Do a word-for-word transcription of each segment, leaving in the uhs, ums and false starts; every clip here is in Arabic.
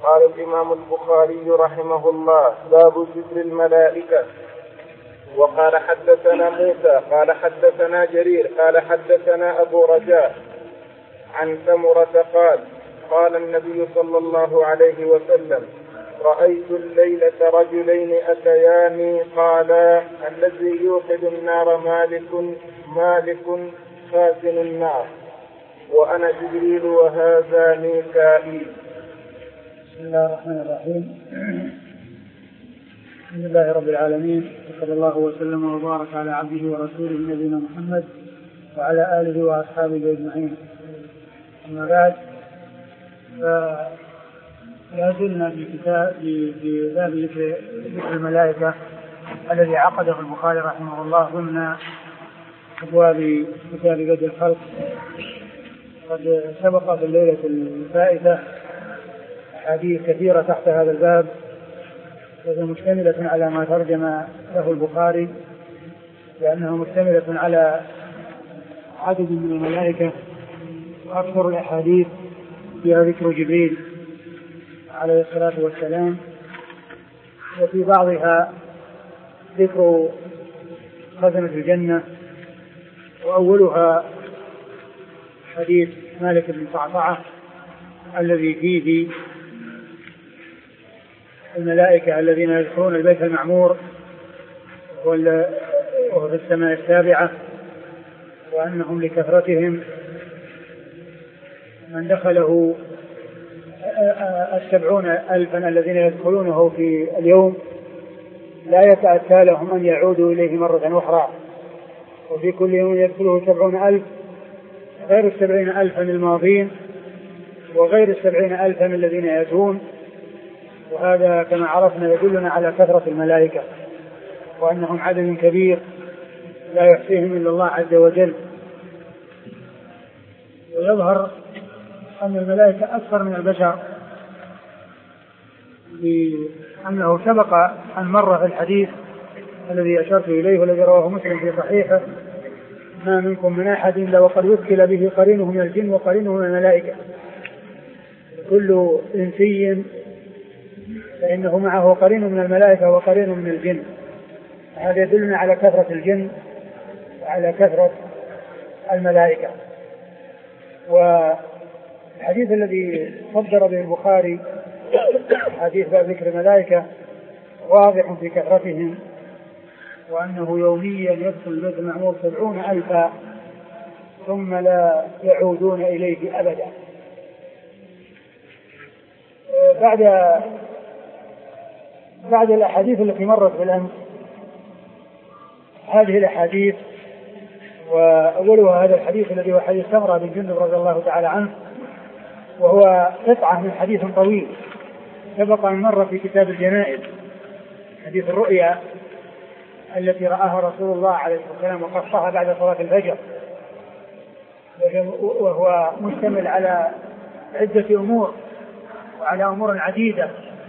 قال الإمام البخاري رحمه الله: باب ذكر الملائكة. وقال حدثنا موسى قال حدثنا جرير قال حدثنا أبو رجاء عن سمرة قال قال النبي صلى الله عليه وسلم: رأيت الليلة رجلين أتياني قالا: الذي يوقد النار مالك مالك خازن النار، وأنا جبريل وهذا ميكائيل. بسم الله الرحمن الرحيم. الحمد لله رب العالمين، وصلى الله وسلم وبارك على عبده ورسوله نبينا محمد وعلى آله وأصحابه أجمعين. أما بعد، فلا زلنا في كتاب في باب ذكر الملائكة الذي عقده البخاري رحمه الله ضمن أبواب كتاب بدء الخلق. قد سبق في الليلة الفائتة أحاديث كثيرة تحت هذا الباب، وهي مشتملة على ما ترجم له البخاري، لأنه مشتملة على عدد من الملائكة، وأكثر الأحاديث فيها ذكر جبريل عليه الصلاة والسلام، وفي بعضها ذكر خزنة الجنة، وأولها حديث مالك بن صعصعة الذي فيه الملائكة الذين يدخلون البيت المعمور وهو في السماء السابعة، وأنهم لكثرتهم من دخله السبعون ألفا الذين يدخلونه في اليوم لا يتأتى لهم أن يعودوا إليه مرة أخرى، وفي كل يوم يدخله سبعون ألف غير السبعين ألفا الماضين وغير السبعين ألفا الذين يأتون. وهذا كما عرفنا يدلنا على كثرة الملائكة، وأنهم عدد كبير لا يحصيهم إلا الله عز وجل. ويظهر أن الملائكة أكثر من البشر، لأنه سبق أن مر في الحديث الذي أشرت إليه والذي رواه مسلم في صحيحه: ما منكم من أحد إلا وقد وكل به قرينه من الجن وقرينه من الملائكة، كل إنسي فإنه معه قرين من الملائكة وقرين من الجن. هذا يدلنا على كثرة الجن وعلى كثرة الملائكة. والحديث الذي صدر به البخاري حديث باب ذكر الملائكة واضح في كثرتهم، وأنه يوميا يدخل البيت المعمور سبعون ألفا ثم لا يعودون إليه أبدا. بعد بعد الأحاديث التي مرت بالأمس، هذه الأحاديث وأولها هذا الحديث الذي هو حديث سمرة بن جندب رضي الله تعالى عنه، وهو قطعة من حديث طويل سبق أن مر في كتاب الجنائز، حديث الرؤيا التي رآها رسول الله عليه الصلاة والسلام وقصها بعد صلاة الفجر، وهو مشتمل على عدة أمور وعلى أمور عديدة،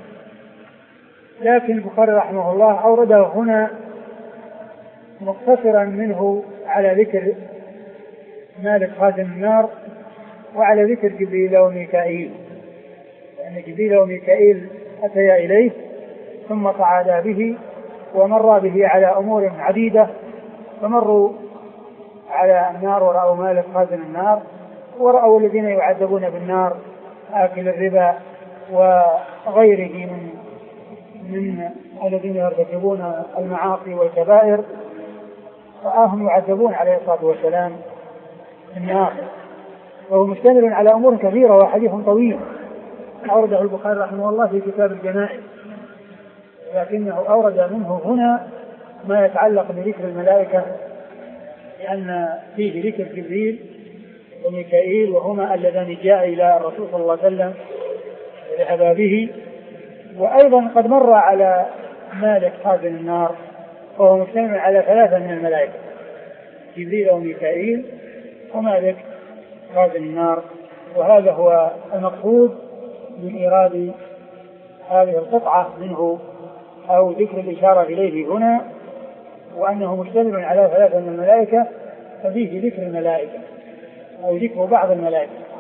لكن البخاري رحمه الله أورده هنا مقتصرا منه على ذكر مالك خازن النار وعلى ذكر جبريل وميكائيل، لأن يعني جبريل وميكائيل أتيا إليه ثم صعدا به ومر به على أمور عديدة، فمروا على النار ورأوا مالك خازن النار، ورأوا الذين يعذبون بالنار آكل الربا وغيره من من الذين يرتكبون المعاصي والكبائر، رآهم يعذبون عليه الصلاة والسلام في النار. وهو مشتمل على أمور كثيرة وحديث طويل أورده البخاري رحمه الله في كتاب الجنائز، لكنه أورد منه هنا ما يتعلق بذكر الملائكة، لأن فيه ذكر جبريل وميكائيل، وهما اللذان جاء إلى الرسول صلى الله عليه وسلم وذهبا به. وأيضا قد مر على مالك خازن النار، وهو مشتمل على ثلاثة من الملائكة: جبريل وميكائيل ومالك خازن النار. وهذا هو المقصود من إيراد هذه القطعة منه أو ذكر الإشارة إليه هنا، وأنه مشتمل على ثلاثة من الملائكة، ففيه ذكر الملائكة أو ذكر بعض الملائكة.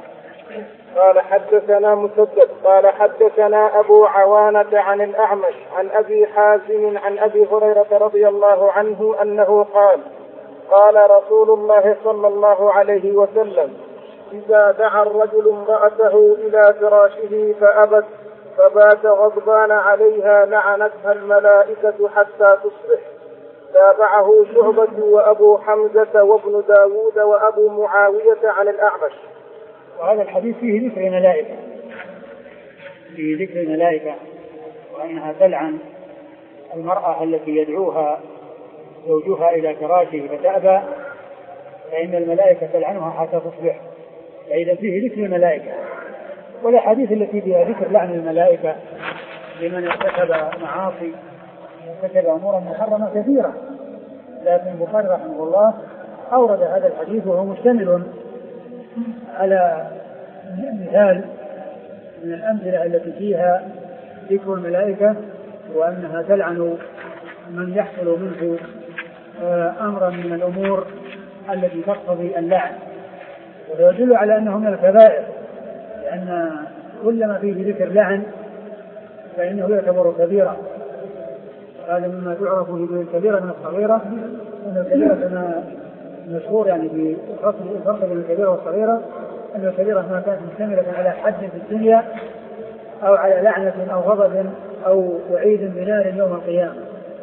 قال حدثنا مسدد قال حدثنا أبو عوانة عن الأعمش عن أبي حازم عن أبي هريرة رضي الله عنه أنه قال قال رسول الله صلى الله عليه وسلم إذا دعا الرجل امرأته إلى فراشه فأبت فبات غضبان عليها لعنتها الملائكة حتى تصبح. تابعه شعبة وأبو حمزة وابن داود وأبو معاوية عن الأعمش. وهذا الحديث فيه ذكر الملائكة فيه ذكر الملائكة وأنها تلعن المرأة التي يدعوها زوجها إلى فراشه فتأبى فإن الملائكة تلعنها حتى تصبح. فإذا فيه ذكر الملائكة. والأحاديث التي فيها ذكر لعن الملائكة لمن ارتكب معاصي وارتكب أمورا محرمة كثيرة، لكن البخاري رحمه الله أورد هذا الحديث وهو مشتمل على مثال من الأمثلة التي فيها ذكر الملائكة وأنها تلعن من يحصل منه أمرا من الأمور التي تقتضي اللعن، ويدل على أنه من الكبائر، لأن كل ما فيه ذكر لعن فإنه يعتبر كبيرة. هذا مما تعرف به الكبيرة من الصغيرة، أن الكبيرة كما مشهور يعني في الفرق بين الكبيرة والصغيرة، أن الكبيرة ما كانت مشتملة على حد في الدنيا أو على لعنة أو غضب أو وعيد بنار يوم القيامة.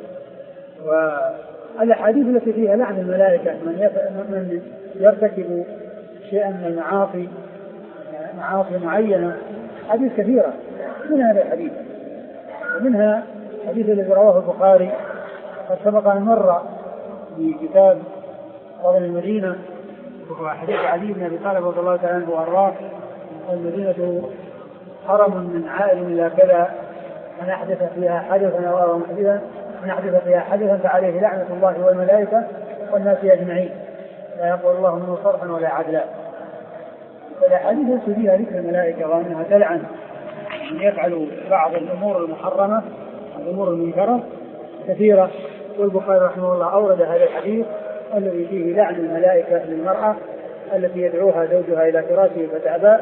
والأحاديث التي فيها لعن الملائكة من يرتكب شيئا من المعاصي معاصي معينة حديث كثيرة، من هذا الحديث ومنها حديث الذي رواه البخاري قد سبق أن مر في كتاب فضل المدينة، وهو حديث علي بن أبي طالب رضي الله تعالى عنه وأرضاه: المدينة حرم من عائل إلى كذا، من أحدث فيها حدثا أو أرى محدثا من أحدث فيها حدثا فعليه لعنة الله والملائكة والناس أجمعين، لا يقبل الله منه صرفا ولا عدلا. فالأحاديث التي فيها ذكر الملائكة وأنها تلعن من يفعل بعض الأمور المحرمة الأمور المنكرة كثيرة، والبخاري رحمه الله أورد هذا الحديث الذي فيه لعن الملائكة للمرأة التي يدعوها زوجها إلى فراشه فتأبى،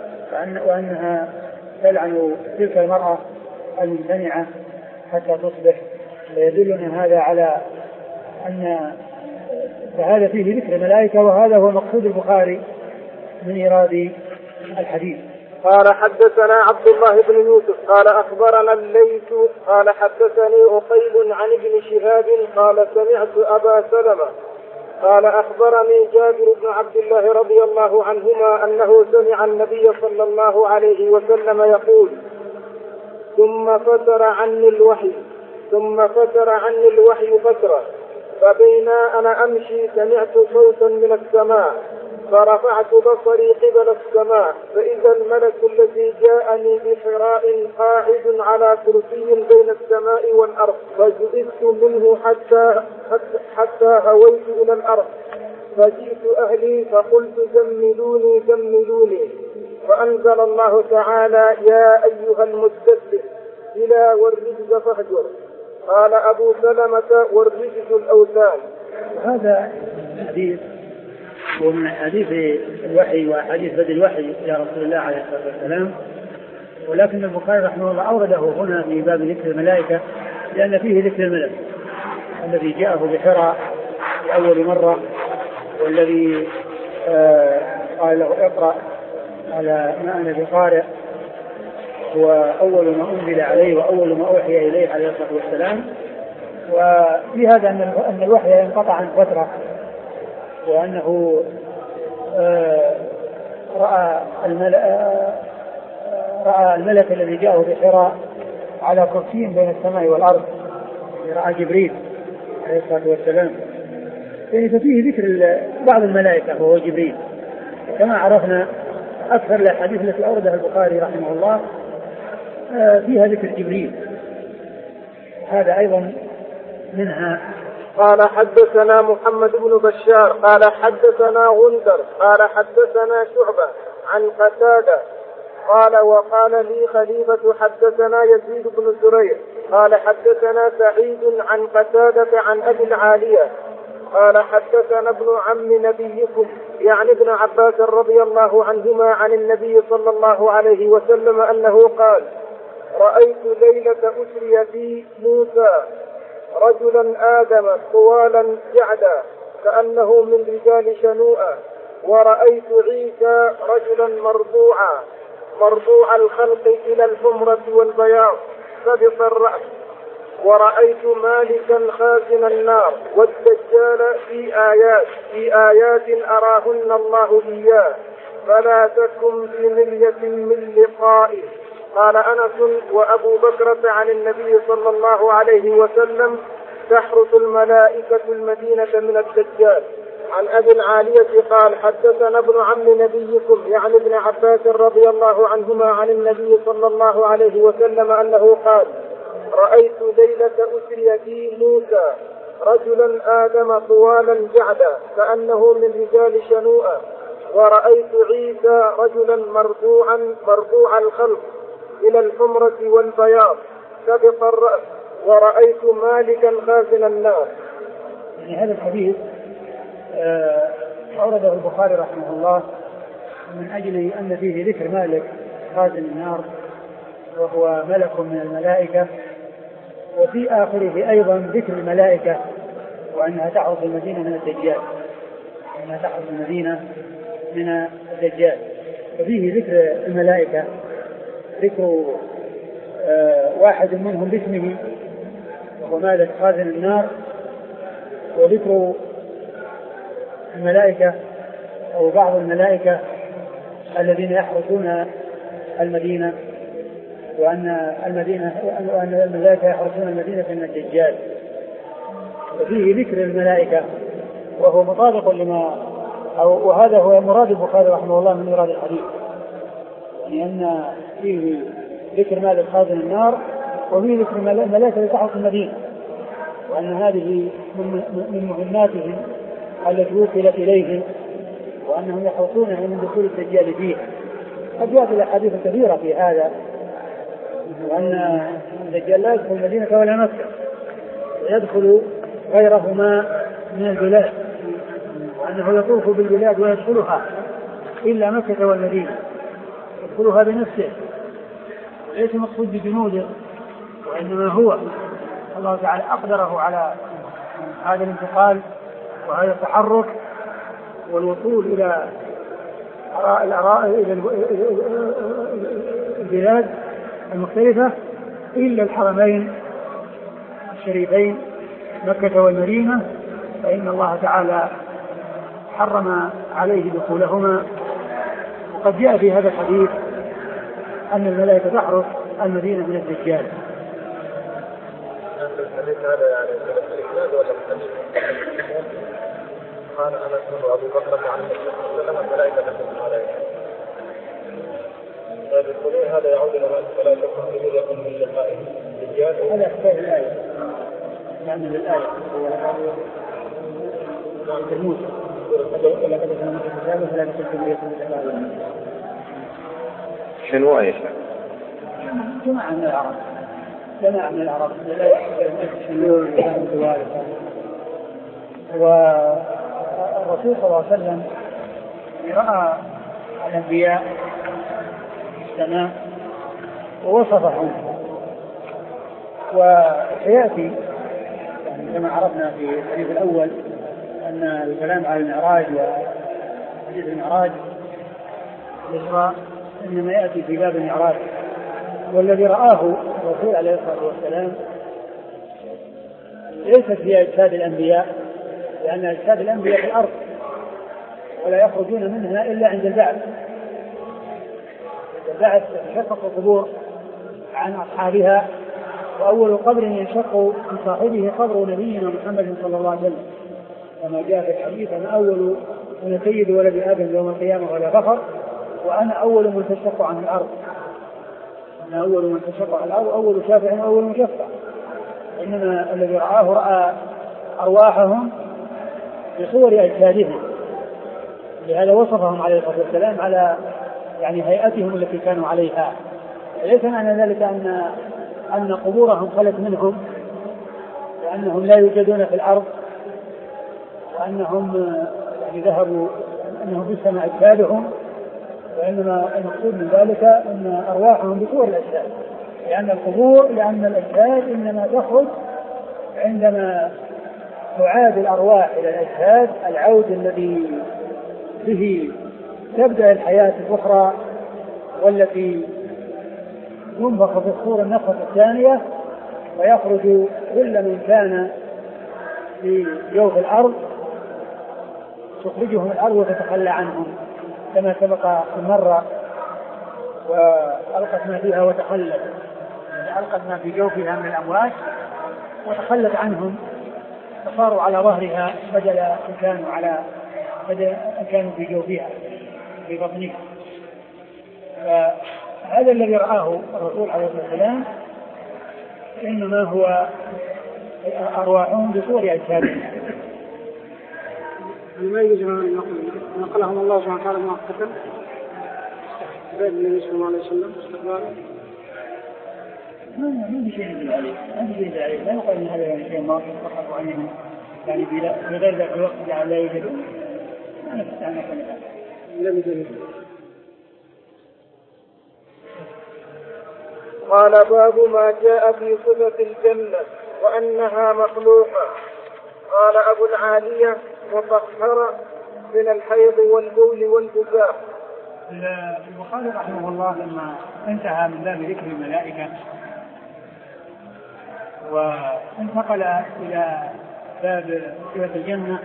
وأنها تلعن تلك المرأة الممتنعة حتى تصبح. فيدلنا هذا على أن فهذا فيه ذكر الملائكة، وهذا هو مقصود البخاري من إيراد الحديث. قال حدثنا عبد الله بن يوسف قال أخبرنا الليث قال حدثني أقيل عن ابن شهاب قال سمعت أبا سلمة قال أخبرني جابر بن عبد الله رضي الله عنهما أنه سمع النبي صلى الله عليه وسلم يقول: ثم فتر عني الوحي ثم فتر عني الوحي فترة، فبينا أنا أمشي سمعت صوتا من السماء، فرفعت بصري قبل السماء، فإذا الملك الذي جاءني بحراء قاعد على كرسي بين السماء والأرض، فجئت منه حتى, حتى, حتى هويت إلى الأرض، فجئت أهلي فقلت زملوني زملوني، فأنزل الله تعالى: يا أيها المدثر إلى والرجز فاهجر. قال أبو سلمة: والرجز الأوثان. هذا الحديث ومن حديث الوحي وحديث بدء الوحي إلى رسول الله عليه الصلاة والسلام، ولكن البخاري رحمه الله أورده هنا في باب ذكر الملائكة لأن فيه ذكر الملك الذي جاءه بحراء لأول مرة، والذي آه قال له: اقرأ على ما أنا بقارئ، هو أول ما أنزل عليه وأول ما أوحي إليه عليه الصلاة والسلام. وفي هذا أن الوحي انقطع عن فترة، وأنه آه رأى الملك, آه رأى الملك الذي جاءه بحراء على كرسي بين السماء والأرض، رأى جبريل عليه الصلاة والسلام. يعني ففيه ذكر بعض الملائكة وهو جبريل، كما عرفنا أكثر الأحاديث التي أوردها البخاري رحمه الله آه فيها ذكر جبريل، هذا أيضا منها. قال حدثنا محمد بن بشار قال حدثنا غندر قال حدثنا شعبة عن قتادة قال: وقال لي خليفة حدثنا يزيد بن زريع قال حدثنا سعيد عن قتادة عن أبي العالية قال: حدثنا ابن عم نبيكم يعني ابن عباس رضي الله عنهما عن النبي صلى الله عليه وسلم أنه قال: رأيت ليلة أسري بي موسى رجلا آدم طوالا جعدا كأنه من رجال شنوءة، ورأيت عيسى رجلا مرضوعا مرضوع الخلق إلى الحمرة والبياض سبط الرأس، ورأيت مالكا خازن النار، والدجال في آيات في آيات أراهن الله إياه، فلا تكن في مرية من لقائه. قال أنس: وأبو بكرة عن النبي صلى الله عليه وسلم: تحرس الملائكة المدينة من الدجال. عن أبي العالية قال: حدثنا ابن عم نبيكم يعني ابن عباس رضي الله عنهما عن النبي صلى الله عليه وسلم أنه قال: رأيت ليلة أسري بي موسى رجلا آدم طوالا جعدا كأنه من رجال شنوءة، ورأيت عيسى رجلا مرضوعا مرضوع الخلق إلى الحمرة والبياض سبط الرأس، ورأيت مالكا خازن النار. يعني هذا الحديث آه أورده البخاري رحمه الله من أجل أن فيه ذكر مالك خازن النار، وهو ملك من الملائكة، وفي آخره أيضا ذكر الملائكة وأنها تحرس المدينة من الدجال أنها تحرس المدينة من الدجال ففيه ذكر الملائكة، ذكر آه واحد منهم باسمه وهو مالك خازن النار، وذكر الملائكة أو بعض الملائكة الذين يحرسون المدينة، وأن المدينة وأن الملائكة يحرسون المدينة من الدجال. وفيه ذكر الملائكة وهو مطابق لما أو وهذا هو مراد البخاري رحمه الله من مراد الحديث، يعني أن فيه ذكر مالك خازن النار وفيه ذكر الملائكة لتحرس المدينة، وأن هذه من مهماتهم التي وكلت إليهم، وأنهم يحرصونها من دخول الدجال فيه. قد جاءت الأحاديث كثيرة في هذا، وأن الدجال لا يدخل المدينة ولا مكة، ويدخل غيرهما من البلاد، وأنه يطوف بالبلاد ويدخلها إلا مكة والمدينة، يدخلها بنفسه وليس مقصود بجنوده، وإنما هو الله تعالى أقدره على هذا الانتقال وهذا التحرك والوصول إلى إلى البلاد المختلفة إلا الحرمين الشريفين مكة والمدينة، فإن الله تعالى حرم عليه دخولهما. وقد جاء في هذا الحديث أن الملائكة تحرس المدينة من الدجال. الحديث هذا يعني الإسناد ولا الحديث؟ قال أنس وأبو بكر عن النبي صلى الله عليه وسلم: الملائكة تحرس الملائكة. فالقولون هذا يعود إلى فلا تكن بمرية من لقائه الدجال. هذا أحكام الآية، يعني للآية الموسى شنو ايش؟ جماعة من العرب جماعة من العرب والرسول صلى الله عليه وسلم رأى الأنبياء في السماء ووصفهم، وسيأتي يعني كما عرفنا في الحديث الأول أن الكلام على المعراج وحديث المعراج الإسراء إنما يأتي في باب المعراج، والذي رآه الرسول عليه الصلاة والسلام ليست في أجساد الأنبياء، لأن أجساد الأنبياء في الأرض ولا يخرجون منها إلا عند البعث. البعث تشقق القبور عن أصحابها، وأول قبر ينشق من صاحبه قبر نبينا محمد صلى الله عليه وسلم، كما جاء في الحديث: أنا أول من سيد ولد آدم يوم القيامة ولا فخر، وأنا أول من تشق عن الأرض. أنا أول من تشق عن الأرض، أول شافع وأول مشفع. إنما الذي رآه رأى أرواحهم بصور أجسادهم، لهذا وصفهم عليه الصلاة والسلام على يعني هيئتهم التي كانوا عليها. ليس معنى ذلك أن أن قبورهم خلت منهم، وأنهم لا يوجدون في الأرض، وأنهم يعني ذهبوا أنهم في السماء أجسادهم، وإنما المقصود من ذلك أن أرواحهم بصور الأجساد، لأن القبور لأن الأجساد إنما تخرج عندما تعاد الأرواح إلى الأجساد، العود الذي به تبدأ الحياة الأخرى والتي ينفخ في الصور النفخة الثانية، ويخرج كل من كان في جوف الأرض تخرجهم الأرض وتتخلى عنهم كما سبق مرة، وألقت ما فيها وتخلت، يعني ألقت ما في جوفها من الأموات وتخلت عنهم، فصاروا على ظهرها بدل أن كانوا على بدل أن كانوا في جوفها في بطنها. فهذا الذي رآه الرسول عليه الصلاة والسلام إنما هو أرواحهم بصور أجسادهم. ما يجوز أن نقلهم الله سبحانه وتعالى مؤقتا بين النبي صلى الله عليه وسلم استقباله. ما ما بشيء من ذلك، ما بشيء من ذلك، لا نقول أن هذا شيء ما فقط عنهم، يعني بغير ذلك الوقت لا يوجدون. أنا أستطيع أن أقول هذا. لم يدري. قال باب ما جاء في صفة الجنة وأنها مخلوقة. قال أبو العالية مطهرة من الحيض والبول والبكاء. البخاري رحمه الله لما انتهى من باب ذكر الملائكة وانتقل إلى باب صفة الجنة،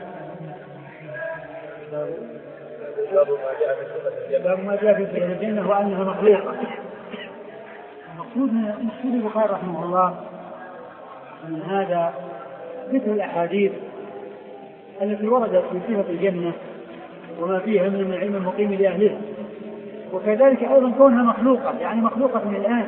باب ما جاء في صفة الجنة وأنها مخلوقة. المقصود من البخاري رحمه الله من هذا ذكر الأحاديث التي وردت في صفة الجنة وما فيها من العلم المقيم لأهلها، وكذلك أيضا كونها مخلوقة، يعني مخلوقة من الآن،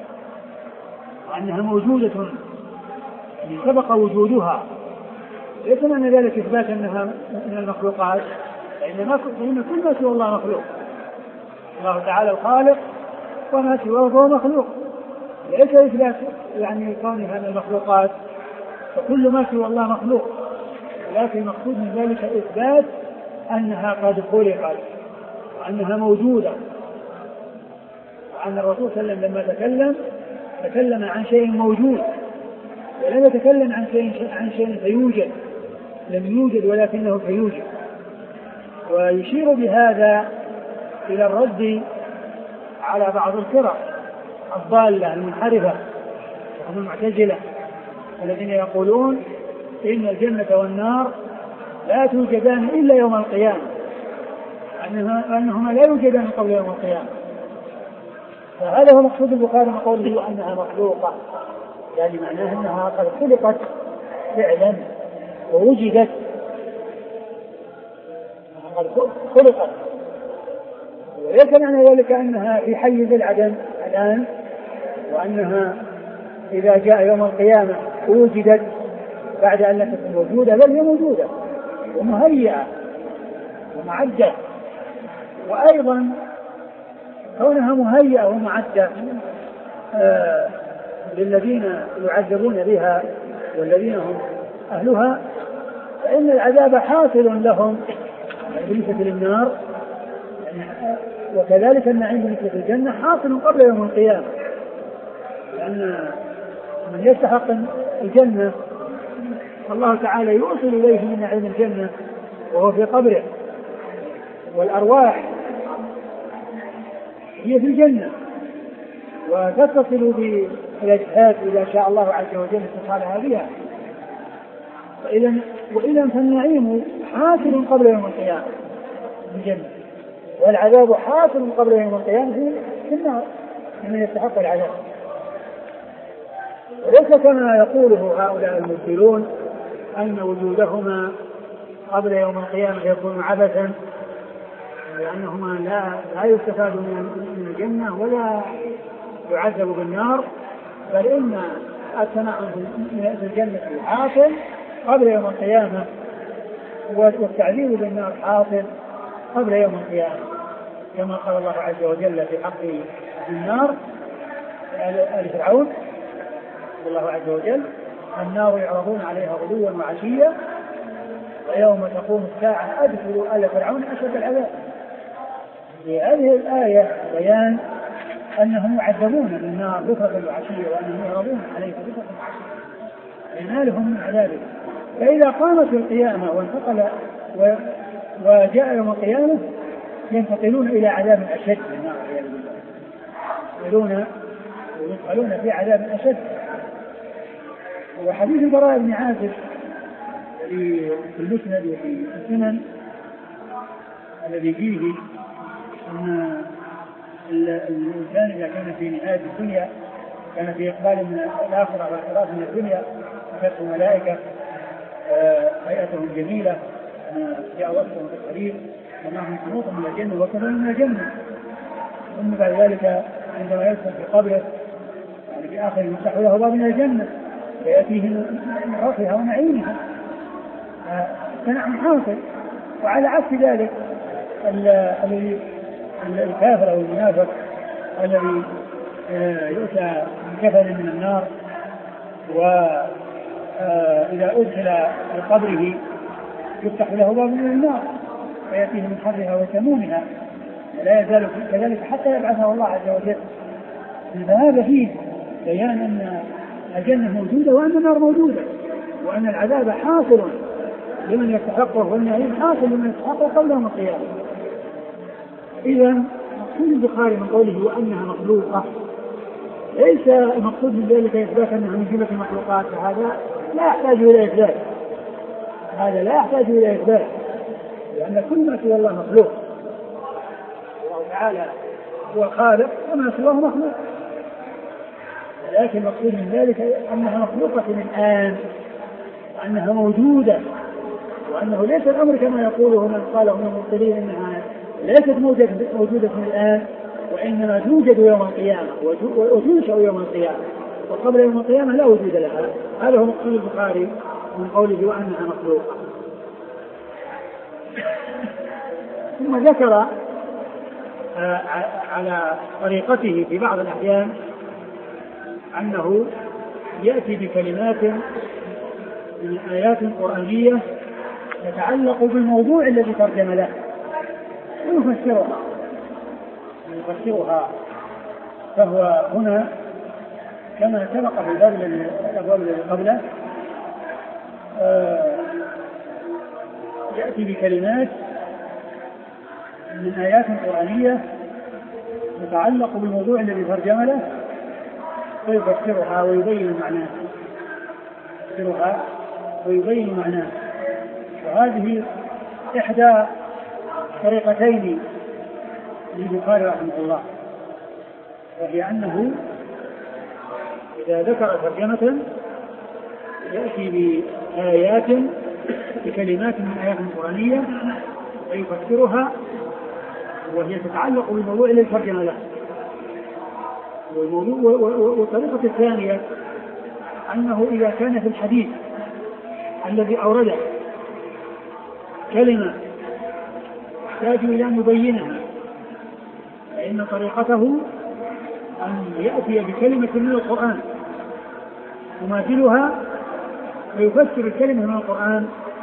وأنها موجودة يعني سبق وجودها، ليس معنى ذلك إثبات أنها من المخلوقات، فإن كل ما سوى الله مخلوق. الله تعالى الخالق وما سواه هو مخلوق، ليس إثبات يعني كونها من المخلوقات، فكل ما سوى الله مخلوق، ولكن المقصود من ذلك إثبات أنها قد خلقت وأنها موجودة، وأن الرسول صلى الله عليه وسلم لما تكلم تكلم عن شيء موجود ولم يتكلم عن شيء عن شيء سيوجد، لم يوجد ولكنه سيوجد. ويشير بهذا إلى الرد على بعض الفرق الضالة المنحرفة وهم المعتزلة الذين يقولون إن الجنة والنار لا توجدان إلا يوم القيامة، أنهما لا يوجدان قبل يوم القيامة. فهذا هو مقصود البخاري من قوله أنها مخلوقة، يعني معناه أنها قد خلقت فعلا ووجدت، قد خلقت، وليس معنى ذلك أنها في حيز العدم الآن، وأنها إذا جاء يوم القيامة وجدت بعد أن لا تكون موجودة، بل هي موجودة ومهيئة ومعدة. وأيضا كونها مهيئة ومعدة آه للذين يعذبون بها والذين هم أهلها، فإن العذاب حاصل لهم بالنسبة للنار، وكذلك النعيم بالنسبة للجنة حاصل قبل يوم القيامة، لأن من يستحق الجنة الله تعالى يوصل إليه من نعيم الجنة وهو في قبره، والأرواح هي في الجنة وتتصل بالأجساد إذا شاء الله عز وجل اتصالها بها. فإذا وإذا فالنعيم حاصل قبل يوم القيامة في الجنة، والعذاب حاصل قبل يوم القيامة في النار من يستحق العذاب. وليس كما يقوله هؤلاء المبطلون أن وجودهما قبل يوم القيامة يكون عبثا، لأنهما لا لا يستفاد من الجنة ولا يعذب بالنار، بل إن التنعم في الجنة حاصل قبل يوم القيامة، والتعذيب بالنار حاصل قبل يوم القيامة، كما قال الله عز وجل في حق النار آل فرعون الله عز وجل: النار يعرضون عليها غدوا وعشيا ويوم تقوم الساعة أدخلوا آل فرعون أشد العذاب. في هذه الآية بيان أنهم يعذبون بالنار بكرة وعشية وأنهم يعرضون عليه بكرة وعشية ينالهم من عذابه. فإذا قامت القيامة وانتقل و... وجاء يوم القيامة ينتقلون إلى عذاب أشد من النار والعياذ بالله، يدخلون ويدخلون في عذاب أشد. وحديث البراء بن عازب في المسند وفي السنن الذي فيه أن الإنسان إذا كان في نهاية الدنيا كان في إقبال من الآخرة واعتراف من الدنيا أتته ملائكة هيئتهم جميلة جاء وصفهم في الحديث ومعهم شروط من الجنة وكذا من الجنة. ثم بعد ذلك عندما يدخل في قبره يعني في آخر يفتح له باب من الجنة فيأتيه من روحها ونعيمها فنعم حاصل. وعلى عكس ذلك الذي الكافر أو المنافق الذي يؤتى بكفن من النار وإذا أدخل في قبره يفتح له باب من النار فيأتيه من حرها وسمومها لا يزال كذلك حتى يبعثه الله عز وجل. فهذا فيه بيان أن الجنة موجودة وأن النار موجودة وأن العذاب حاصل لمن يستحقه والنعيم حاصل لمن يستحقه قبل يوم القيامة. إذا مقصود البخاري من قوله وأنها مخلوقة ليس المقصود من ذلك إثبات أنها من جملة المخلوقات، فهذا لا يحتاج إلى إثبات، هذا لا يحتاج إلى إثبات لأن كل ما سوى الله مخلوق. الله تعالى هو الخالق وما سواه مخلوق، لكن المقصود من ذلك أنها مخلوقة الآن وأنها موجودة وأنه ليس الأمر كما يقوله من قاله من المبطلين أنها ليست موجودة الآن وإنما توجد يوم القيامة وتنشأ يوم القيامة وقبل يوم القيامة لا وجود لها. هذا هو مقصود البخاري من قوله وأنها مخلوقة. ثم ذكر على طريقته في بعض الأحيان أنه يأتي بكلمات من آيات قرآنية تتعلق بالموضوع الذي ترجم له ويفسرها ويفسرها فهو هنا كما سبق في الأبواب الذي قبله يأتي بكلمات من آيات قرآنية تتعلق بالموضوع الذي ترجم له ويفسرها ويبين معناه يفسرها ويبين معناه. وهذه إحدى طريقتين للبخاري رحمه الله، وهي أنه إذا ذكر ترجمة يأتي بآيات بكلمات من آيات قرآنية ويفسرها وهي تتعلق بالموضوع الذي ترجم له. والطريقة الثانية أنه إذا كان في الحديث الذي أورده كلمة يحتاج إلى أن يبينها فإن طريقته أن يأتي بكلمة من القرآن يماثلها ويفسر الكلمة من القرآن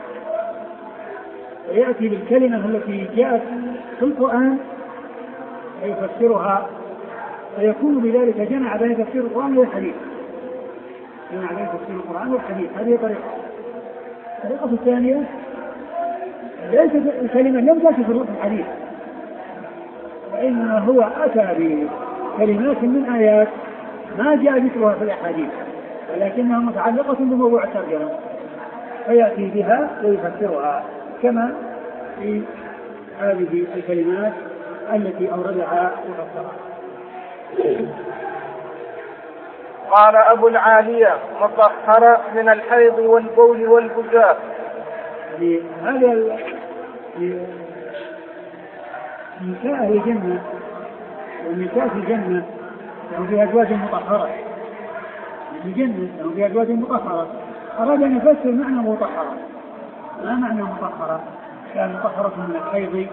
ويأتي بالكلمة التي جاءت في القرآن ويفسرها فيكون بذلك جمع بين تفسير القرآن والحديث جمع بين تفسير القرآن والحديث. هذه طريقة. الطريقة الثانية ليست الكلمة لم تأتي في الحديث وإنما هو أتى بكلمات من آيات ما جاء ذكرها في الأحاديث ولكنها متعلقة بموضوع الترجمة فيأتي بها ويفسرها كما في هذه الكلمات التي أوردها وفسرها. قال أبو العالية مطهرة من الحيض والبول والبزاق. هذا نساء الجنة والنساء في الجنة لهم في أزواج مطهرة في الجنة لهم في أزواج مطهرة. أراد أن يفسر معنى مطهرة. ما معنى مطهرة؟ كان مطهرة من الحيض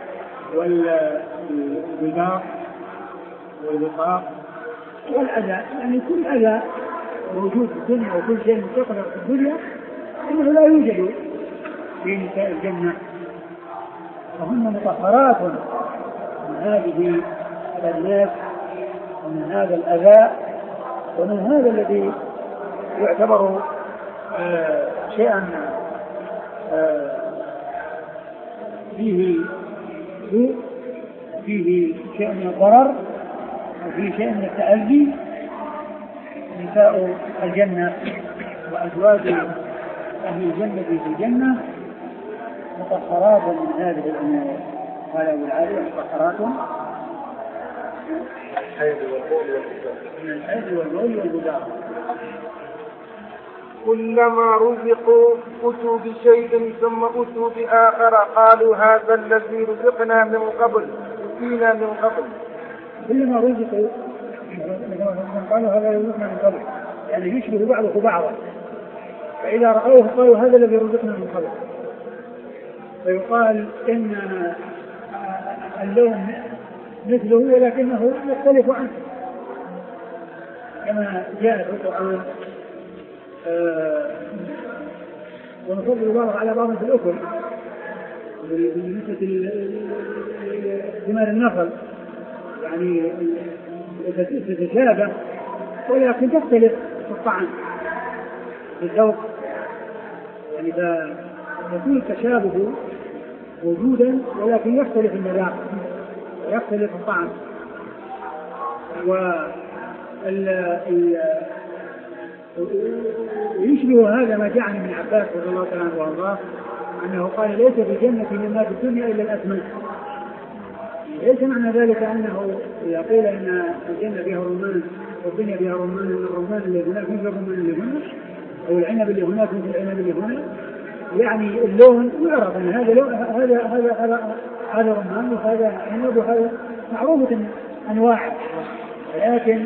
والبزاق والبطاق والأذى، يعني كل أذى موجود في الدنيا وكل شيء مستقر في الدنيا إنه لا يوجد في نساء الجنة، فهن مطهرات من هذه الناس ومن هذا الأذى ومن هذا الذي يعتبر آه شيئا آه فيه سوء، فيه شيء من الضرر وفيه شيء من التأذي. نساء الجنة وأزواج أهل الجنة في الجنة مطهرات من هذه الأمور. قال أبو العالية مطهرات من الحيض والبول والبدار. كلما رزقوا أتوا بشيء ثم أتوا بآخر قالوا هذا الذي رزقنا من قبل أتينا من قبل. كلما رزقوا قالوا هذا الذي رزقنا من قبل، يعني يشبه بعضه بعضا، فإذا رأوه قالوا هذا الذي رزقنا من قبل. فيقال إن اللون مثله ولكنه يختلف عنه، كما جاء في القرآن آه ونفضل بعض على بعض في الأكل بالنسبة ثمار النخل، يعني تتشابه ولكن تختلف في الطعم في الذوق، يعني فيكون التشابه موجودا ولكن يختلف المذاق ويختلف الطعم. ويشبه هذا ما جاء عن ابن عباس رضي الله عنه وارضاه انه قال ليس في الجنة مما في الدنيا الا الاسماك. ليس معنى ذلك انه اذا قيل ان الجنة فيها رمان والدنيا فيها رمان ان الرمان اللي هناك مثل الرمان اللي هنا او العنب اللي هناك مثل العنب اللي هنا، يعني اللون يعرف ان هذا لون هذا هذا هذا هذا رمان وهذا عنب وهذا معروفة انواع، ولكن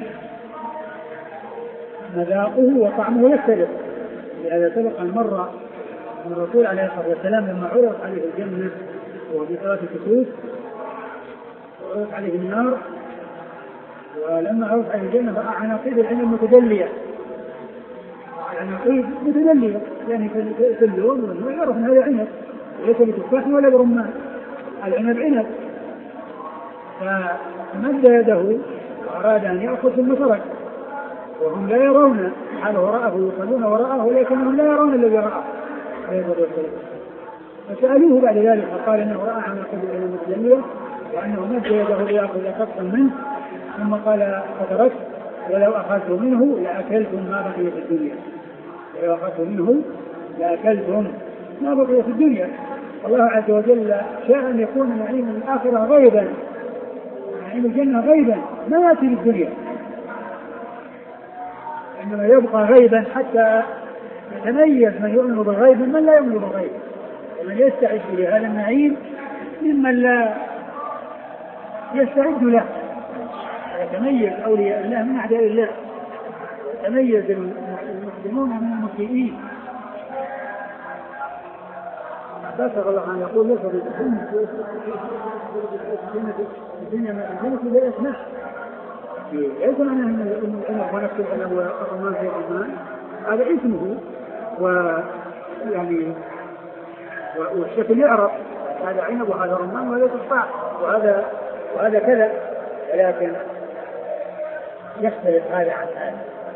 مذاقه وطعمه يختلف. لهذا سبق أن مر الرسول عليه الصلاة والسلام لما عرض عليه الجنة وفي صلاة الكسوف وعرض عليه النار، ولما عرض عليه الجنة رأى عناقيد العنب متدلية، عناقيد متدلية يعني في اللون ويعرف أن هذا عنب ليس بتفاح ولا برمان، العنب عنب. فمد يده وأراد أن يأخذ ثم ترك وهم لا يرون حال وراءه يصلون وراءه ولكنهم لا يرون الذي رآه. فسألوه بعد ذلك فقال انه رأى عناقيد العنب متدلية وانه مد يده ليأخذ قطعا منه ثم قال فتركت ولو أخذت منه لأكلتم ما بقي في الدنيا، ولو أخذت منه لأكلتم ما بقي في الدنيا. الله عز وجل شاء أن يكون نعيم الآخرة غيبا، نعيم الجنة غيبا ما يأتي للدنيا، إنما يبقى غيبا حتى يتميز من يؤمن بالغيب ممن لا يؤمن بالغيب، ومن يستعد لهذا النعيم ممن لا يستعد له. يتميز أولياء الله من أعداء الله، يتميز المسلمون من المسيئين. فاسق الله عنه يقول ليس الدنيا ما الجنة لا يسمح، ليس معناه أن العنب ونفس العنب والرمان في الرمان، هذا اسمه ويعني والشكل يعرف هذا عنب وهذا رمان وهذا تفاح وهذا وهذا كذا، ولكن يختلف هذا عن هذا.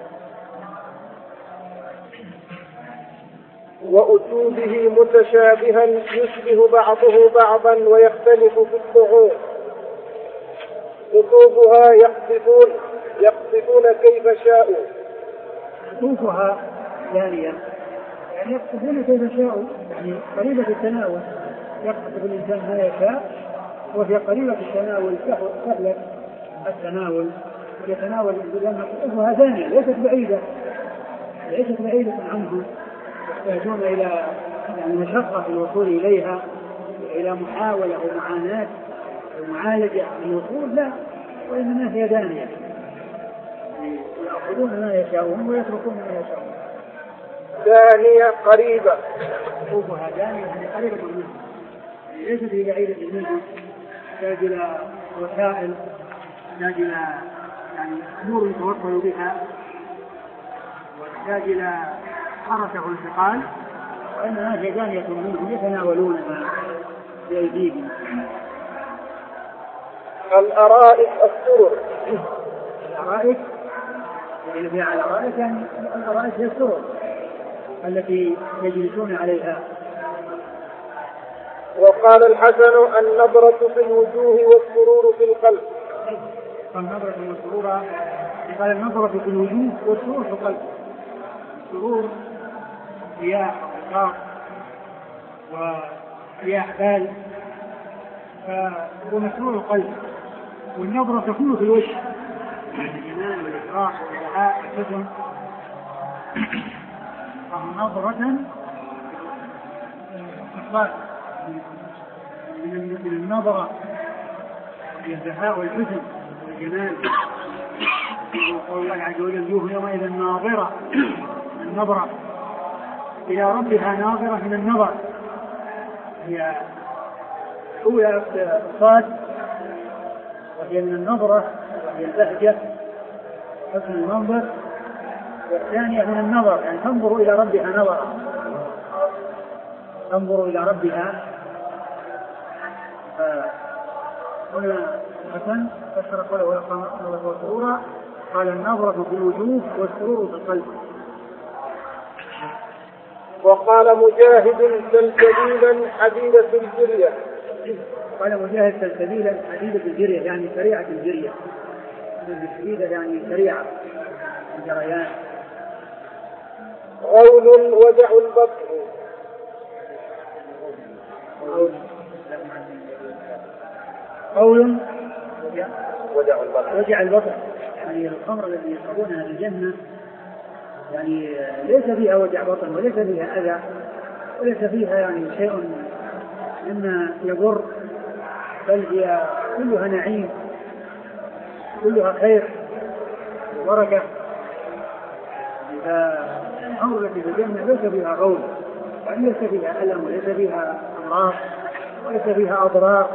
وأتوا به متشابها يشبه بعضه بعضا ويختلف في الطعوم. قطوفها يقطفون يقطفون كيف شاءوا. قطوفها ثانيا يعني يقطفون كيف شاءوا، يعني قريبة التناول، يقطف الإنسان ما يشاء وهي قريبة التناول سهلة التناول، يتناول لأن قطوفها ثانية ليست بعيدة ليست بعيدة عنهم، يحتاجون إلى يعني مشقة في الوصول إليها، إلى محاولة ومعاناة ومعالجة الوصول، لا، وإنما هي دانية يأخذون ما يشاءون ويتركون ما يشاءون. دانية قريبة، قطوفها دانية يعني قريبة منها، ليست هي بعيدة منها، تحتاج إلى وسائل، تحتاج إلى يعني أمور يتوصل بها، وتحتاج إلى حركة وانتقال، وأنها جدانية منهم يتناولونها بأيديهم. الأرائك السرر. الأرائك يعني فيها على الأرائك يعني الأرائك هي السرر التي يجلسون عليها. وقال الحسن النظرة في الوجوه والسرور في القلب. النظرة والسرور قال النظرة في الوجوه والسرور في القلب. السرور رياح وإطلاق ورياح بال فهو مسرور القلب، والنظرة تكون في الوجه الجمال والإفراح والبهاء والحسن. نظرة استقبال من النظرة البهاء والحسن والجمال. وقال الله عز وجل وجوه يومئذ ناظرة، النظرة إلى ربها ناظرة من النظر، هي أولى الصاد وهي من النظرة وهي البهجة حسن المنظر، والثانية من النظر يعني تنظر إلى ربها نظرة، تنظر إلى ربها. هنا حسن فسر قوله والسرور قال النظرة في الوجوه والسرور في القلب. وقال مجاهد سلسبيلا حديدة الجرية. قال مجاهد سلسبيلا حديدة الجرية يعني سريعة الجرية، الحديدة يعني سريعة الجريان. غول وجع البطن. قول وجع البطن وجع البطن يعني الخمر التي يشربونها في الجنة يعني ليس فيها وجع بطن وليس فيها أذى وليس فيها يعني شيء مما يضر، بل هي كلها نعيم كلها خير وبركة. فالخمر التي في الجنة ليس فيها غول يعني ليس فيها ألم وليس فيها أمراض وليس فيها أضرار.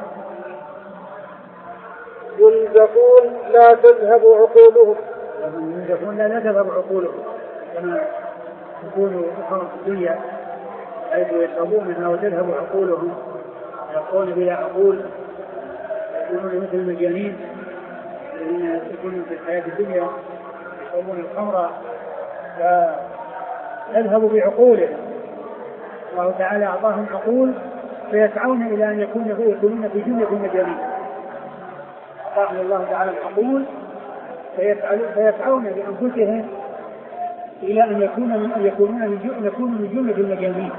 ينزفون لا تذهب عقولهم. ينزفون لا تذهب عقولهم كما تكون أخرى في الدنيا حيث يشربونها وتذهب عقولهم، يبقون بلا عقول، يكونون مثل المجانين الذين يكونون في الحياة الدنيا يشربون الخمر فتذهب بعقولهم. الله تعالى أعطاهم عقول فيسعون إلى أن يكونوا يكونون في جملة المجانين. أعطاهم الله تعالى العقول فيسعون بأنفسهم إلى أن يكون يكونون من جملة المجانين.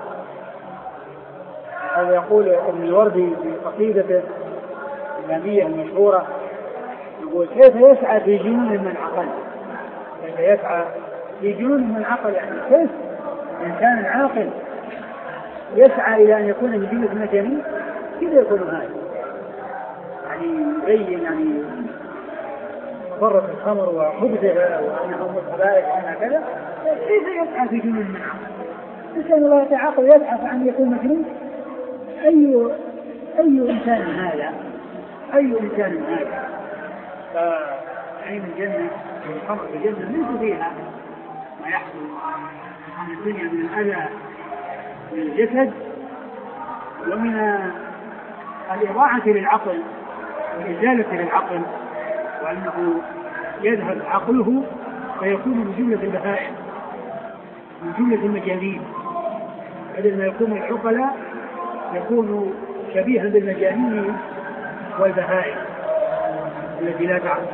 هذا يقول ابن الوردي في قصيدته الإسلامية المشهورة يقول كيف يسعى في جنون من عقل، كيف يسعى في جنون من عقل يعني كيف إنسان عاقل يسعى إلى أن يكون من جملة المجانين، كيف يكون هذا؟ يعني يبين يعني مضرة الخمر وخبثها وأنها متبائك وأنها كذا، كيف يسعى في جنون من عقل؟ إنسان الله يتعاقل يسعى أن يكون مجنون؟ أي أي إنسان هذا؟ أي إنسان هذا؟ فعين الجنة والخمر في الجنة ليس فيها ما يحصل عن الدنيا من الأذى للجسد ومن الإضاعة للعقل والإزالة للعقل، وأنه يذهب عقله فيكون من جملة البهائم من جملة المجانين، بدل ما يكون العقلاء يكون شبيها بالمجانين والبهائم التي لا تعلم.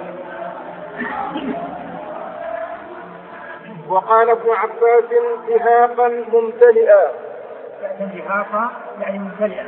وقال ابن عباس انتهاقا ممتلئا. انتهاقا يعني ممتلئا،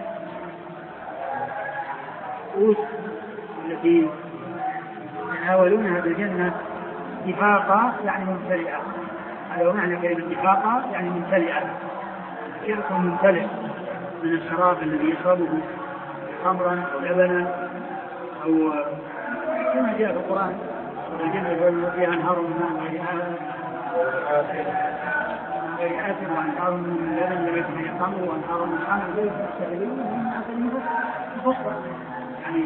الكؤوس التي يتناولونها بالجنة انتهاقا يعني ممتلئا، هذا معنى كلمة انتهاقا يعني ممتلئا، شرق ممتلئ من الشراب الذي يشربه خمرا أو لبنا أو كما جاء في القرآن الجنة فيها أنهار من ماء غير آسن وأنهار من لبن لم يكن يطعمه وأنهار من خمر غير مستهلين ومن عسل مصفى. يعني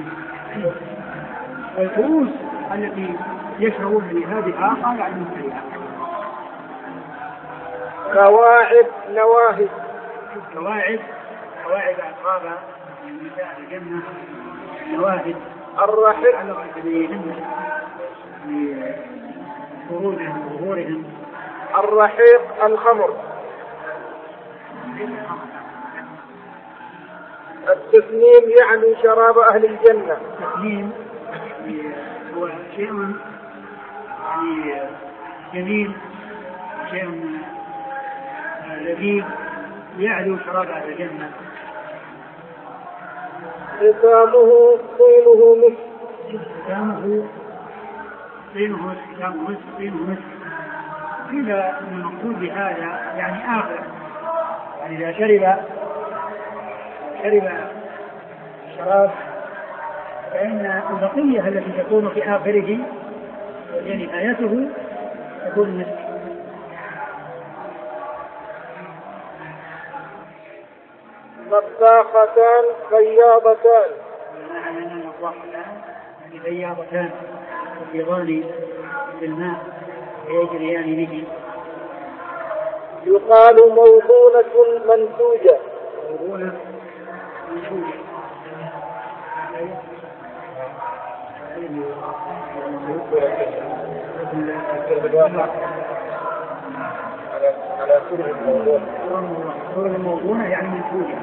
الكؤوس التي يشربون بهذه الآخر يعني ممتلئة. كواعب نواهد. كواعب كواعب أترابها من نساء الجنة. نواهد الرحيق على غيرهن بفروجهم وظهورهم. الرحيق الخمر. التسنيم يعني شراب أهل الجنة. التسنيم هو شيء يعني جميل، شيء لذيذ يعلو شراب أهل الجنة. ختامه طينه مسك. ختامه طينه مسك. ختامه مسك طينه مسك. قيل أن المقصود بهذا يعني آخر، يعني إذا شرب شرب الشراب فإن البقية التي تكون في آخره يعني نهايته تكون مسك. مطاختان خياضتان. خياضتان يفيضان بالماء ويجريان به. يقال موضونة منسوجة. موضونة منسوجة. على سرعة الموضوع. سرعة الموضوع يعني منسوجة.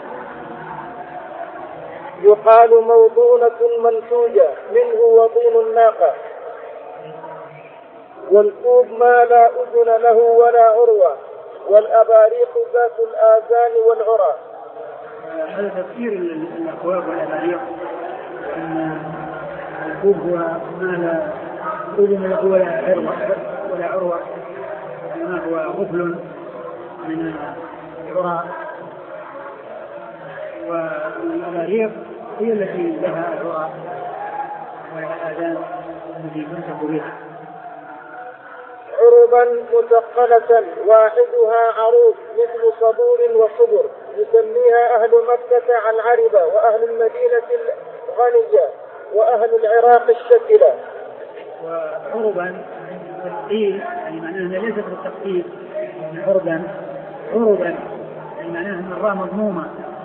يقال موضونة منسوجة منه وطين الناقة. والكوب ما لا أذن له ولا عروة، والأباريق ذات الآذان والعرى. هذا تفسير الأكواب والأباريق، أن الكوب هو ما لا أذن له ولا عروة ولا عروة ما هو غفل من العراء، والأباريق هي التي لها العراء ولها آذان التي تنسب بها. عربا مثقلة واحدها عروض مثل صبور وصبر، يسميها أهل مكة عن عربة، وأهل المدينة الغنية، وأهل العراق الشكلة. وعربا تثقيل يعني معناها ليست بالتخفيف، عربا عربا يعني معناها ان الراء مضمومه.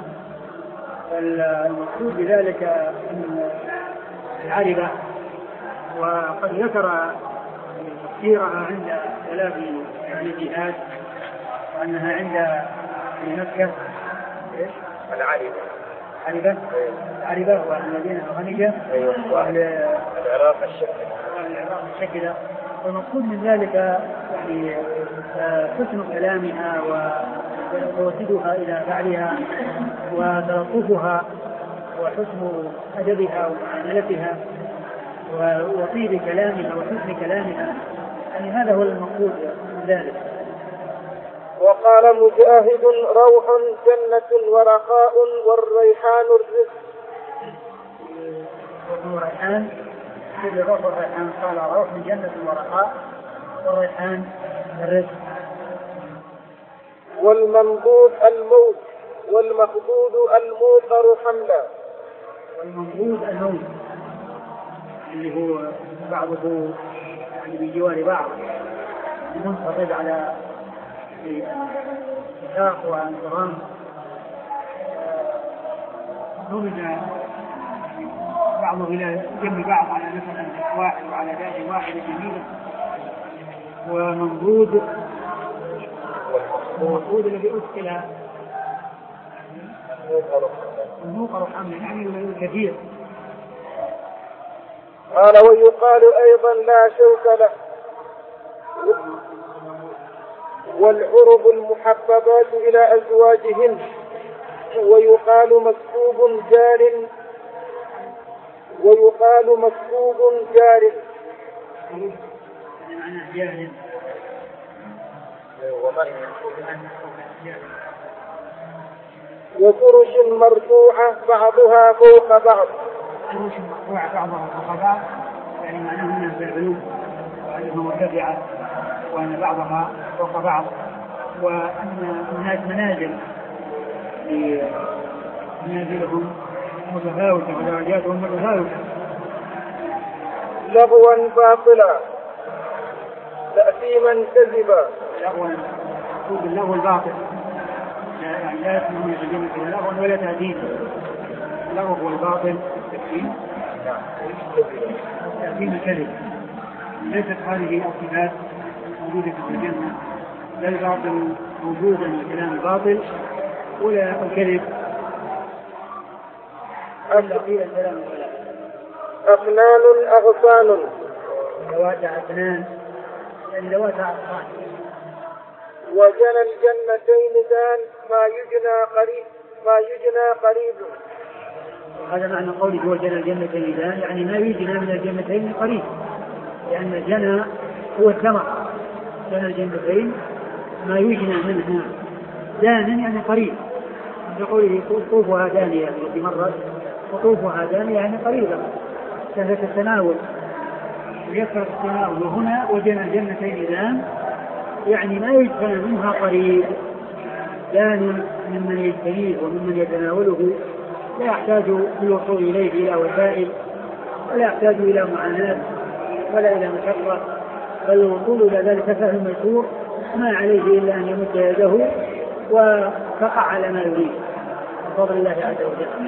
فالمقصود بذلك ان العربه، وقد ذكر تفسيرها عند ثلاث جهات، وانها عند مكه العربة عربه عربه واهل المدينه الغنيه واهل العراق الشكلة. العراق الشكلة. والمقصود من ذلك يعني حسن كلامها وتوسدها إلى بعلها وتلطفها وحسن أدبها ومعاملتها وطيب كلامها وحسن كلامها، يعني هذا هو المقصود من ذلك. وقال مجاهد روح جنة ورخاء والريحان الرزق. والريحان كل روح الريحان قال روح من جنة ورخاء، والريحان الرزق. والمنضود الموت والمخدود الموقر حملا. والمنضود الموت اللي هو بعضه يعني بجوار بعض منخفض على الساق والانتظام، نبذ بعضه إلى جنب بعض على مثلا واحد وعلى ذات واحدة جميلة. ومنضود والمنضود الذي أسكل الموقر حملا يعني الكثير. قال ويقال أيضا لا شوك له. والعرب المحببات إلى أزواجهن. ويقال مسكوب جار ويقال مسكوب جار وفرش مرفوعة بعضها فوق بعض. فرش مرفوعة بعضها فوق بعض يعني معناه أنها بالعلو وأنها مرتفعة وأن بعضها فوق بعض، وأن هناك منازل منازلهم متفاوتة ودرجاتهم متفاوتة. لغوا باطلا تأثيما كذبا. لغوا المقصود باللغو الباطل، يعني لا يسمعون في الجنة فيها لغو ولا تأثيم. اللغو هو الباطل تأثيم تأثيم الكذب. ليست هذه الصفات موجودة في الجنة، لا الباطل موجودا من الكلام الباطل ولا الكذب إلا قيل الكلام الباطل. أفنان أغصان ذوات أفنان يعني ذوات أغصان. وجنى الجنتين دان ما يجنى قريب ما يجنى قريب. هذا معنى قوله وجنى الجنتين دان، يعني ما يجنى من الجنتين قريب، لأن الجنى هو الثمر. جنى الجنتين ما يجنى منها دان يعني قريب. بقوله قطوفها دانية التي مرت قطوفها دانية يعني قريبة سهلة التناول ويكثر التناول. وهنا وجنى الجنتين دان يعني ما يجنى منها قريب، دان ممن يجتنيه وممن يتناوله، لا يحتاج للوصول إليه إلى وسائل ولا يحتاج إلى معاناة ولا إلى مشقة، بل الوصول إلى ذلك سهل ميسور، ما عليه إلا أن يمد يده وفقع على ما يريد بفضل الله عز وجل.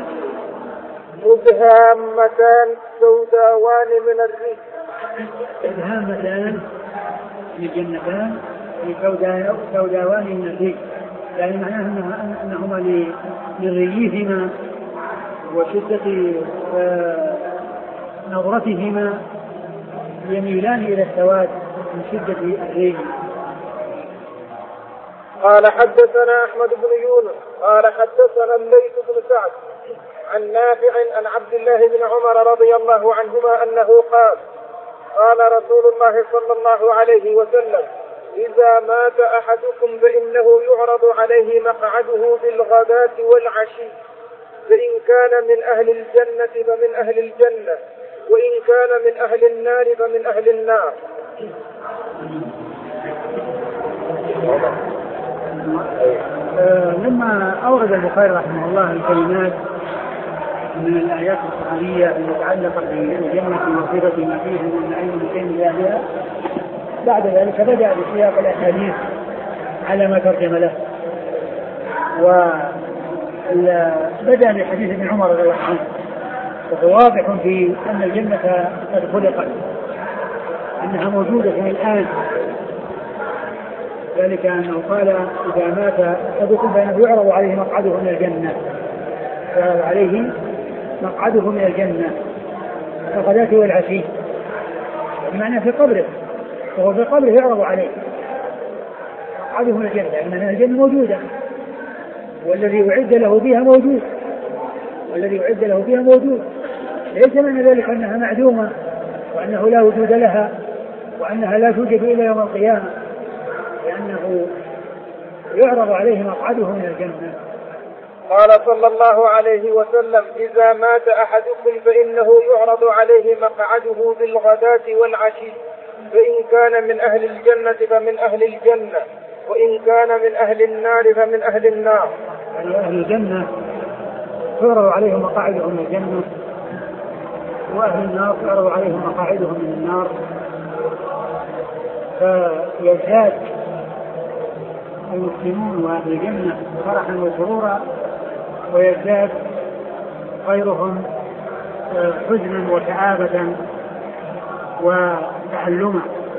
مدهامتان سوداوان من الريح. مدهامتان من الجنتان سوداوان من الريح، يعني معناه أنهما لريهما وشدة نظرتهما يميلان إلى السواد من شدة الريح. قال حدثنا أحمد بن يونس قال حدثنا الليث بن سعد عن نافع عن عبد الله بن عمر رضي الله عنهما أنه قال قال رسول الله صلى الله عليه وسلم إذا مات أحدكم فإنه يعرض عليه مقعده بالغداة والعشي، فإن كان من أهل الجنة فمن أهل الجنة، وإن كان من أهل النار فمن أهل النار. لما أورد البخاري رحمه الله الكلمات من الآيات القرآنية المتعلقة بالجنة وصفة ما فيها من النعيم المقيم لأهلها، بعد ذلك بدأ بسياق الأحاديث على ما ترجم له، وبدأ بحديث ابن عمر رضي الله عنه، وهو واضح في أن الجنة قد خلقت، أنها موجودة الآن، ذلك أنه قال إذا مات أحدكم فإنه يعرض عليه مقعده من الجنة، يعرض عليه مقعده من الجنة الغداة والعشي، بمعنى في قبره، وهو في قبره يعرض عليه مقعده من الجنة، لأن الجنة موجودة والذي أعد له بها موجود والذي أعد له بها موجود ليس معنى ذلك أنها معدومة وأنه لا وجود لها وأنها لا توجد إلى يوم القيامة، لأنه يعرض عليه مقعده من الجنة. قال صلى الله عليه وسلم إذا مات أحدكم فإنه يعرض عليه مقعده بالغداة والعشي، فإن كان من أهل الجنة فمن أهل الجنة، وإن كان من أهل النار فمن أهل النار. يعني أهل الجنة تعرض عليهم مقاعدهم من الجنة، وأهل النار تعرض عليهم مقاعدهم من النار، فيزداد المسلمون وأهل الجنة فرحا وسرورا، ويزداد غيرهم حزنا وكآبة وتألما.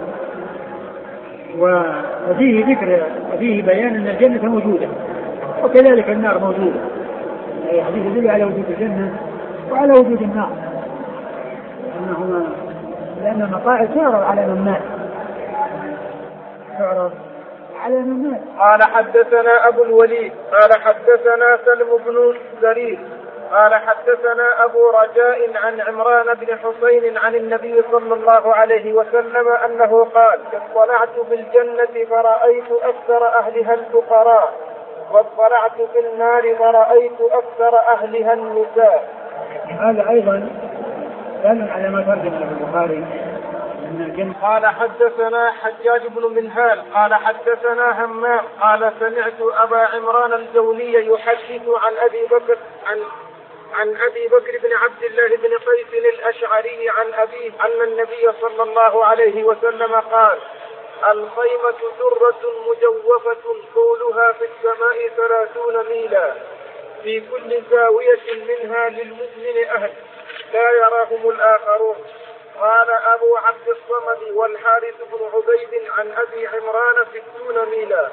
وفيه ذكر وفيه بيان أن الجنة موجودة وكذلك النار موجودة، الحديث يدل على وجود الجنة وعلى وجود النار، أنهما لأن المقاعد تعرض على من مات تعرض على من مات. قال حدثنا أبو الوليد قال حدثنا سلم بن زرير قال حدثنا أبو رجاء عن عمران بن حسين عن النبي صلى الله عليه وسلم أنه قال اطلعت في الجنة فرأيت أكثر أهلها الفقراء، واطلعت في النار فرأيت أكثر أهلها النساء. هذا أيضا دل على ما ترجم البخاري. قال حدثنا حجاج بن منهال قال حدثنا همام قال سمعت أبا عمران الجولي يحدث عن أبي بكر عن عن أبي بكر بن عبد الله بن قيس الأشعري عن أبيه أن النبي صلى الله عليه وسلم قال الخيمة درة مجوفة طولها في السماء ثلاثون ميلا، في كل زاوية منها للمؤمن أهل لا يراهم الآخرون. قال أبو عبد الصمد والحارث بن عبيد عن أبي عمران ستون ميلا.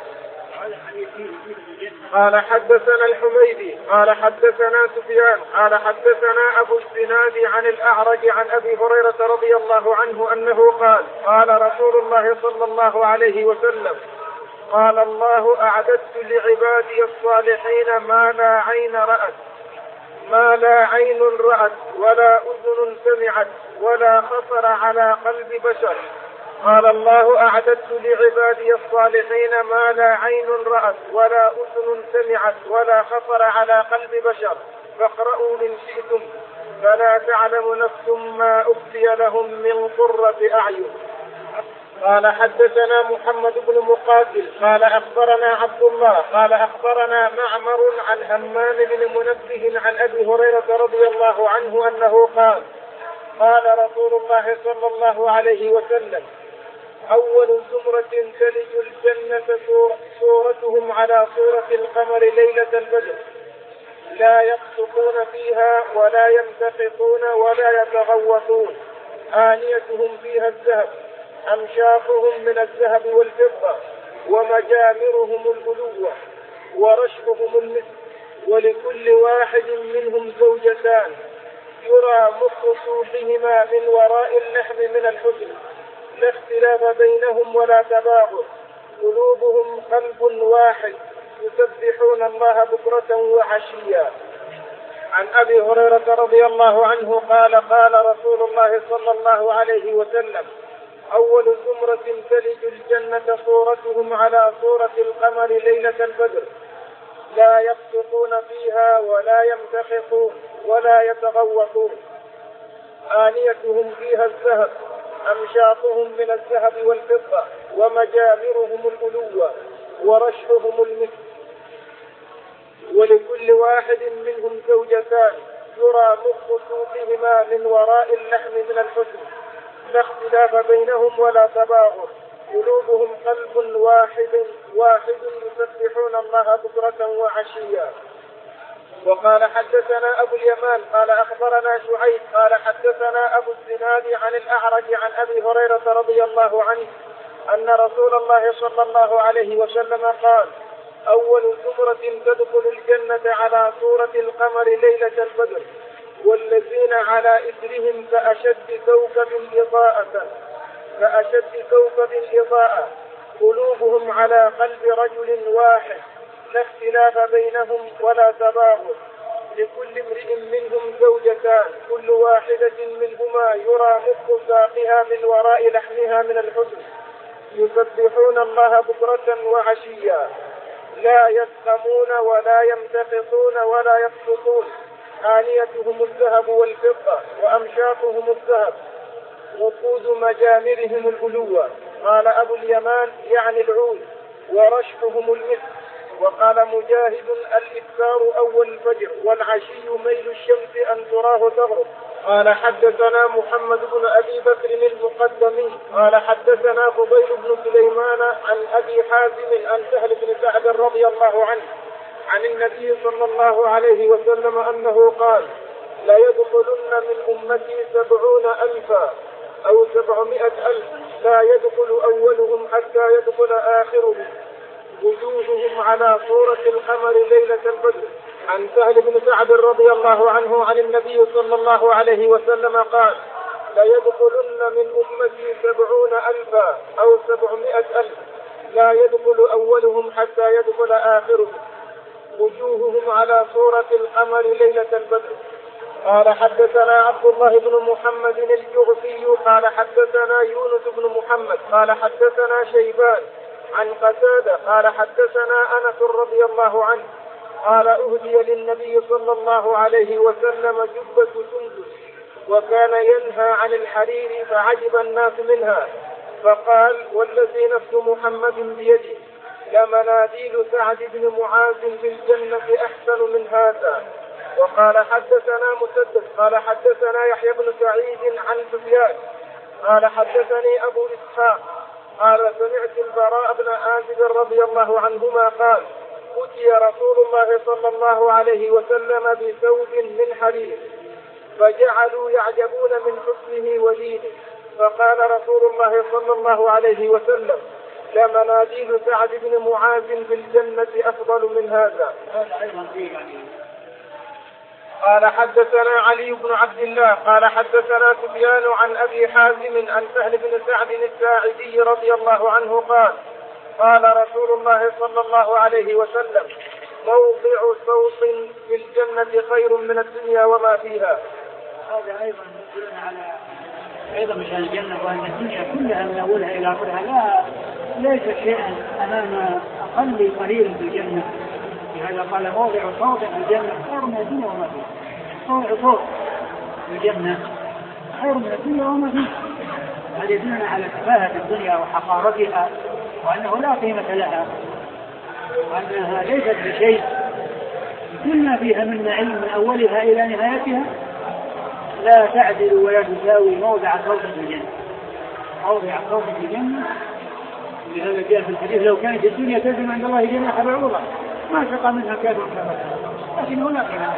قال حدثنا الحميدي قال حدثنا سفيان قال حدثنا أبو الزناد عن الأعرج عن أبي هريرة رضي الله عنه أنه قال قال رسول الله صلى الله عليه وسلم قال الله أعددت لعبادي الصالحين ما لا عين رأت ما لا عين رأت ولا أذن سمعت ولا خطر على قلب بشر. قال الله أعددت لعبادي الصالحين ما لا عين رأت ولا أذن سمعت ولا خطر على قلب بشر، فاقرأوا من شئتم فلا تعلم نفس ما أخفي لهم من قرة أعين. قال حدثنا محمد بن مقاتل قال أخبرنا عبد الله قال أخبرنا معمر عن همام بن منبه عن أبي هريرة رضي الله عنه أنه قال قال رسول الله صلى الله عليه وسلم أول زمرة تلج الجنة صورتهم على صورة القمر ليلة البدر، لا يقصقون فيها ولا يمتخطون ولا يتغوطون، آنيتهم فيها الذهب، أمشاطهم من الذهب والفضة، ومجامرهم الألوة، ورشحهم المسك، ولكل واحد منهم زوجتان يرى مخ صوفهما من وراء اللحم من الحزن، لا اختلاف بينهم ولا تباغض، قلوبهم قلب واحد يسبحون الله بكرة وعشيا. عن أبي هريرة رضي الله عنه قال قال رسول الله صلى الله عليه وسلم أول زمرة تلج الجنة صورتهم على صورة القمر ليلة البدر، لا يقصقون فيها ولا يمتخطون ولا يتغوطون، آنيتهم فيها الذهب، أمشاطهم من الذهب والفضة، ومجامرهم الألوة، ورشحهم المسك، ولكل واحد منهم زوجتان يرى مخ صوفهما من وراء اللحم من الحزن، لا اختلاف بينهم ولا تباغض، قلوبهم قلب واحد واحد يسبحون الله بكرة وعشيا. وقال حدثنا أبو اليمان قال أخبرنا شعيب قال حدثنا أبو الزناد عن الأعرج عن أبي هريرة رضي الله عنه أن رسول الله صلى الله عليه وسلم قال أول زمرة تدخل الجنة على صورة القمر ليلة البدر، والذين على إثرهم كأشد كوكب إضاءة كأشد كوكب إضاءة، قلوبهم على قلب رجل واحد، لا اختلاف بينهم ولا تباغض، لكل امرئ منهم زوجتان كل واحدة منهما يرى مخ ساقها من وراء لحمها من الحزن، يسبحون الله بكرة وعشيا، لا يسقمون ولا يمتخطون ولا يبسطون، آنيتهم الذهب والفضة، وأمشاطهم الذهب، وقود مجامرهم الألوة. قال أبو اليمان يعني العود، ورشحهم المسك. وقال مجاهد الإكثار أول الفجر، والعشي ميل الشمس أن تراه تغرب. قال حدثنا محمد بن أبي بكر المقدمي قال حدثنا فضيل بن سليمان عن أبي حازم عن سهل بن سعد رضي الله عنه عن النبي صلى الله عليه وسلم أنه قال لا يدخلن من أمتي سبعون ألفا أو سبعمائة ألف، لا يدخل أولهم حتى يدخل آخرهم، وجوههم على صورة القمر ليلة البدر. عن سهل بن سعد رضي الله عنه عن النبي صلى الله عليه وسلم قال لا يدخلن من أمتي سبعون ألفا أو سبعمائة ألف، لا يدخل أولهم حتى يدخل آخرهم، وجوههم على صورة القمر ليلة البدر. قال حدثنا عبد الله بن محمد الجعفي قال حدثنا يونس بن محمد قال حدثنا شيبان عن قتادة قال حدثنا أنس رضي الله عنه قال أهدي للنبي صلى الله عليه وسلم جبة سندس، وكان ينهى عن الحرير فعجب الناس منها، فقال والذي نفس محمد بيده لمناديل سعد بن معاذ في الجنة أحسن من هذا. وقال حدثنا مسدد قال حدثنا يحيى بن سعيد عن سفيان قال حدثني أبو إسحاق قال سمعت البراء بن عازب رضي الله عنهما قال أتي رسول الله صلى الله عليه وسلم بثوب من حرير فجعلوا يعجبون من حسنه ودينه فقال رسول الله صلى الله عليه وسلم لمناديل سعد بن معاذ في الجنة أفضل من هذا. قال حدثنا علي بن عبد الله قال حدثنا سفيان عن أبي حازم عن سهل بن سعد الساعدي رضي الله عنه قال قال رسول الله صلى الله عليه وسلم موضع صوت في الجنة خير من الدنيا وما فيها. هذا أيضا يدلنا على أيضا مشان الجنة وأن الدنيا كلها من أولها إلى آخرها لا ليس شيئا أمام أقل قليل في الجنة. لهذا قال موضع صوت في الجنة خير من الدنيا وما فيها. موضع صوت في الجنة خير من الدنيا وما فيها. هذا يدلنا على تفاهة الدنيا وحقارتها وأنه لا قيمة لها وأنها ليست بشيء. كل ما فيها من نعيم من أولها إلى نهايتها لا تعدل ولا تساوي موضع صوت في الجنة. موضع صوت في الجنة لهذا جاء في الحديث لو كانت الدنيا تزن عند الله جناح بعوضة ما سقى منها كافر كافر لكن لا قيمة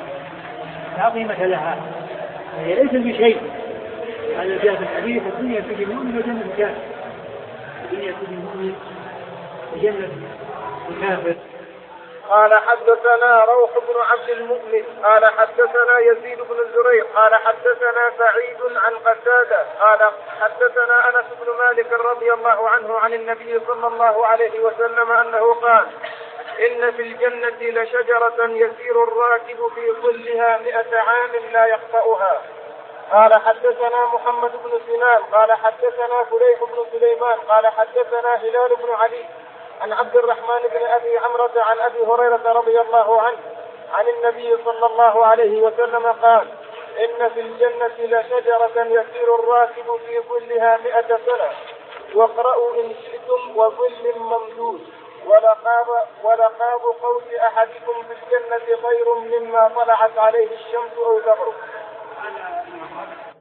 لا قيمة لها هي ليس بشيء. هذا جاء في الحديث الدنيا تجي مؤمن وجنة كافر. الدنيا تجي مؤمن وجنة كافر. قال حدثنا روح بن عبد المؤمن قال حدثنا يزيد بن زريع قال حدثنا سعيد عن قتادة قال حدثنا أنس بن مالك رضي الله عنه عن النبي صلى الله عليه وسلم أنه قال إن في الجنة لشجرة يسير الراكب في ظلها مئة عام لا يخطئها. قال حدثنا محمد بن سنان قال حدثنا فليح بن سليمان قال حدثنا هلال بن علي عن عبد الرحمن بن أبي عمرة عن أبي هريرة رضي الله عنه عن النبي صلى الله عليه وسلم قال إن في الجنة لشجرة يسير الراكب في ظلها مئة سنة واقرأوا إن شئتم وظل ممدود ولقاب, ولقاب قوس أحدكم في الجنة خير مما طلعت عليه الشمس أو تغرب.